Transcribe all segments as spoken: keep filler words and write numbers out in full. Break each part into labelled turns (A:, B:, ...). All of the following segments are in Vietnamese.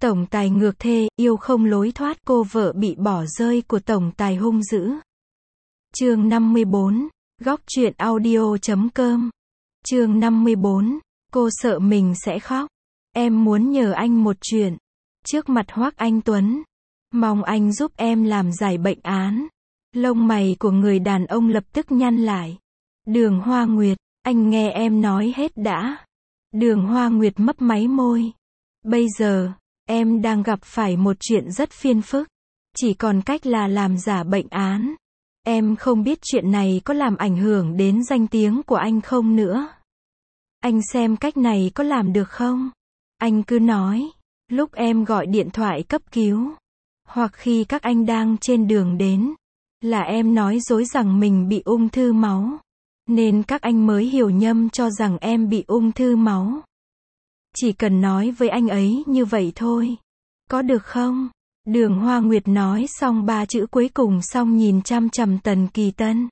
A: Tổng tài ngược thê, yêu không lối thoát, cô vợ bị bỏ rơi của tổng tài hung dữ. Chương năm mươi bốn, góc truyện audio chấm com. Chương năm mươi bốn, cô sợ mình sẽ khóc. Em muốn nhờ anh một chuyện. Trước mặt Hoắc Anh Tuấn. Mong anh giúp em làm giải bệnh án. Lông mày của người đàn ông lập tức nhăn lại. Đường Hoa Nguyệt, anh nghe em nói hết đã. Đường Hoa Nguyệt mấp máy môi. Bây giờ, em đang gặp phải một chuyện rất phiền phức. Chỉ còn cách là làm giả bệnh án. Em không biết chuyện này có làm ảnh hưởng đến danh tiếng của anh không nữa. Anh xem cách này có làm được không? Anh cứ nói, lúc em gọi điện thoại cấp cứu, hoặc khi các anh đang trên đường đến, là em nói dối rằng mình bị ung thư máu, nên các anh mới hiểu nhầm cho rằng em bị ung thư máu. Chỉ cần nói với anh ấy như vậy thôi. Có được không? Đường Hoa Nguyệt nói xong ba chữ cuối cùng xong nhìn chăm chằm Tần Kỳ Tân.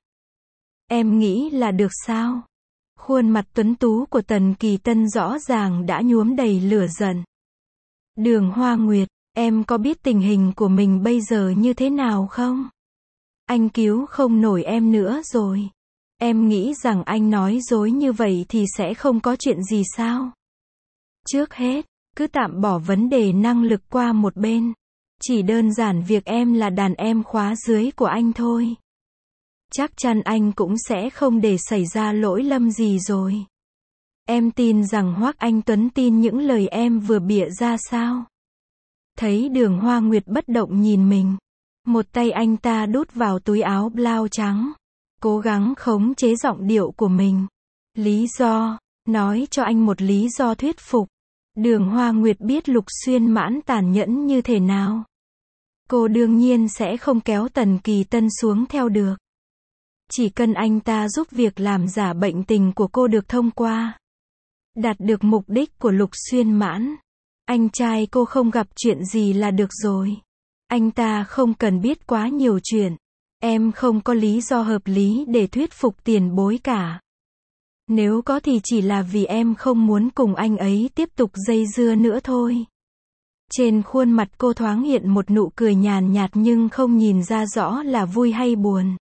A: Em nghĩ là được sao? Khuôn mặt tuấn tú của Tần Kỳ Tân rõ ràng đã nhuốm đầy lửa giận. Đường Hoa Nguyệt, em có biết tình hình của mình bây giờ như thế nào không? Anh cứu không nổi em nữa rồi. Em nghĩ rằng anh nói dối như vậy thì sẽ không có chuyện gì sao? Trước hết, cứ tạm bỏ vấn đề năng lực qua một bên. Chỉ đơn giản việc em là đàn em khóa dưới của anh thôi. Chắc chắn anh cũng sẽ không để xảy ra lỗi lầm gì rồi. Em tin rằng Hoắc Anh Tuấn tin những lời em vừa bịa ra sao? Thấy Đường Hoa Nguyệt bất động nhìn mình. Một tay anh ta đút vào túi áo blau trắng. Cố gắng khống chế giọng điệu của mình. Lý do, nói cho anh một lý do thuyết phục. Đường Hoa Nguyệt biết Lục Xuyên Mãn tàn nhẫn như thế nào. Cô đương nhiên sẽ không kéo Tần Kỳ Tân xuống theo được. Chỉ cần anh ta giúp việc làm giả bệnh tình của cô được thông qua. Đạt được mục đích của Lục Xuyên Mãn. Anh trai cô không gặp chuyện gì là được rồi. Anh ta không cần biết quá nhiều chuyện. Em không có lý do hợp lý để thuyết phục tiền bối cả. Nếu có thì chỉ là vì em không muốn cùng anh ấy tiếp tục dây dưa nữa thôi. Trên khuôn mặt cô thoáng hiện một nụ cười nhàn nhạt nhưng không nhìn ra rõ là vui hay buồn.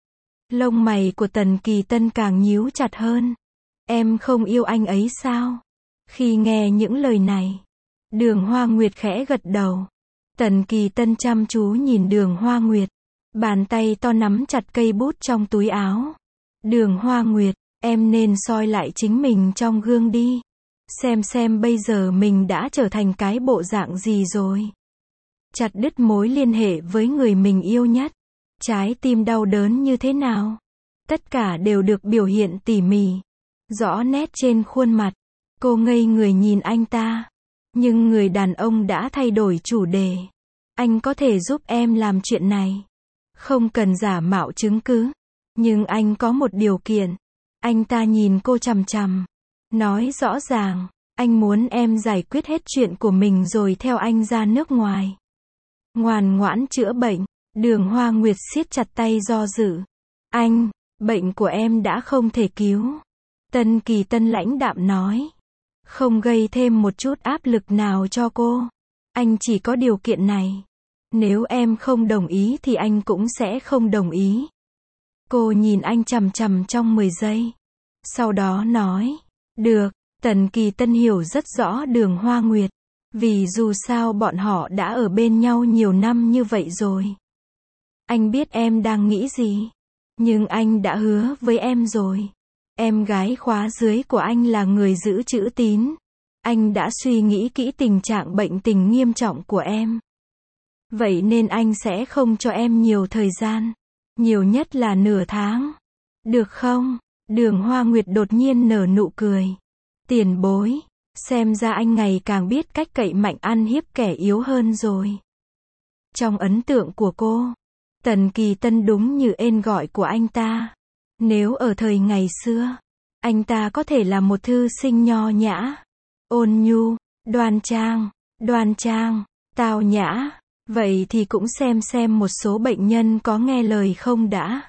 A: Lông mày của Tần Kỳ Tân càng nhíu chặt hơn. Em không yêu anh ấy sao? Khi nghe những lời này, Đường Hoa Nguyệt khẽ gật đầu. Tần Kỳ Tân chăm chú nhìn Đường Hoa Nguyệt. Bàn tay to nắm chặt cây bút trong túi áo. Đường Hoa Nguyệt, em nên soi lại chính mình trong gương đi. Xem xem bây giờ mình đã trở thành cái bộ dạng gì rồi. Chặt đứt mối liên hệ với người mình yêu nhất. Trái tim đau đớn như thế nào? Tất cả đều được biểu hiện tỉ mỉ. Rõ nét trên khuôn mặt. Cô ngây người nhìn anh ta. Nhưng người đàn ông đã thay đổi chủ đề. Anh có thể giúp em làm chuyện này. Không cần giả mạo chứng cứ. Nhưng anh có một điều kiện. Anh ta nhìn cô chằm chằm. Nói rõ ràng, anh muốn em giải quyết hết chuyện của mình rồi theo anh ra nước ngoài. Ngoan ngoãn chữa bệnh. Đường Hoa Nguyệt siết chặt tay do dự. Anh, bệnh của em đã không thể cứu. Tần Kỳ Tân lãnh đạm nói. Không gây thêm một chút áp lực nào cho cô. Anh chỉ có điều kiện này. Nếu em không đồng ý thì anh cũng sẽ không đồng ý. Cô nhìn anh chằm chằm trong mười giây. Sau đó nói. Được, Tần Kỳ Tân hiểu rất rõ Đường Hoa Nguyệt. Vì dù sao bọn họ đã ở bên nhau nhiều năm như vậy rồi. Anh biết em đang nghĩ gì. Nhưng anh đã hứa với em rồi. Em gái khóa dưới của anh là người giữ chữ tín. Anh đã suy nghĩ kỹ tình trạng bệnh tình nghiêm trọng của em. Vậy nên anh sẽ không cho em nhiều thời gian. Nhiều nhất là nửa tháng. Được không? Đường Hoa Nguyệt đột nhiên nở nụ cười. Tiền bối. Xem ra anh ngày càng biết cách cậy mạnh ăn hiếp kẻ yếu hơn rồi. Trong ấn tượng của cô, Tần Kỳ Tân đúng như tên gọi của anh ta. Nếu ở thời ngày xưa, anh ta có thể là một thư sinh nho nhã, ôn nhu, đoan trang, đoan trang, tao nhã. Vậy thì cũng xem xem một số bệnh nhân có nghe lời không đã.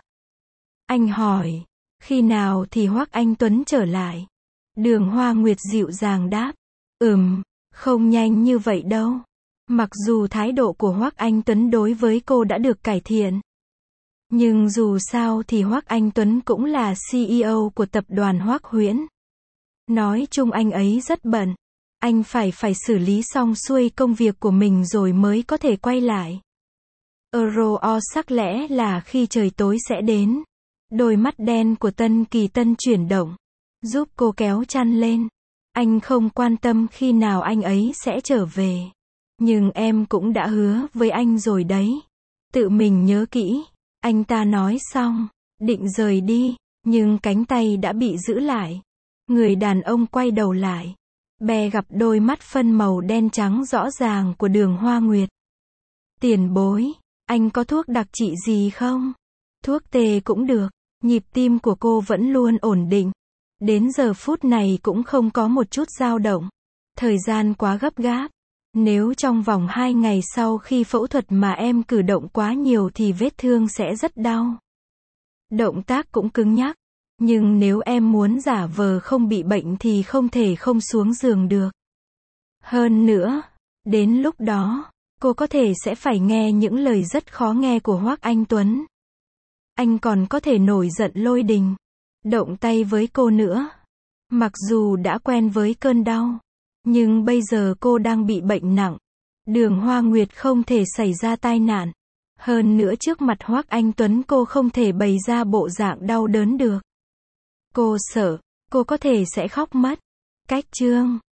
A: Anh hỏi, khi nào thì Hoắc Anh Tuấn trở lại? Đường Hoa Nguyệt dịu dàng đáp, ừm, không nhanh như vậy đâu. Mặc dù thái độ của Hoắc Anh Tuấn đối với cô đã được cải thiện, nhưng dù sao thì Hoắc Anh Tuấn cũng là xê e ô của tập đoàn Hoắc Huyễn. Nói chung anh ấy rất bận. Anh phải phải xử lý xong xuôi công việc của mình rồi mới có thể quay lại. Euro sắc lẽ là khi trời tối sẽ đến. Đôi mắt đen của Tân Kỳ Tân chuyển động, giúp cô kéo chăn lên. Anh không quan tâm khi nào anh ấy sẽ trở về. Nhưng em cũng đã hứa với anh rồi đấy. Tự mình nhớ kỹ. Anh ta nói xong, định rời đi, nhưng cánh tay đã bị giữ lại. Người đàn ông quay đầu lại. Bè gặp đôi mắt phân màu đen trắng rõ ràng của Đường Hoa Nguyệt. Tiền bối, anh có thuốc đặc trị gì không? Thuốc tê cũng được. Nhịp tim của cô vẫn luôn ổn định. Đến giờ phút này cũng không có một chút dao động. Thời gian quá gấp gáp. Nếu trong vòng hai ngày sau khi phẫu thuật mà em cử động quá nhiều thì vết thương sẽ rất đau. Động tác cũng cứng nhắc. Nhưng nếu em muốn giả vờ không bị bệnh thì không thể không xuống giường được. Hơn nữa, đến lúc đó, cô có thể sẽ phải nghe những lời rất khó nghe của Hoắc Anh Tuấn. Anh còn có thể nổi giận lôi đình, động tay với cô nữa. Mặc dù đã quen với cơn đau, nhưng bây giờ cô đang bị bệnh nặng. Đường Hoa Nguyệt không thể xảy ra tai nạn. Hơn nữa trước mặt Hoắc Anh Tuấn cô không thể bày ra bộ dạng đau đớn được. Cô sợ, cô có thể sẽ khóc mất. Cách chương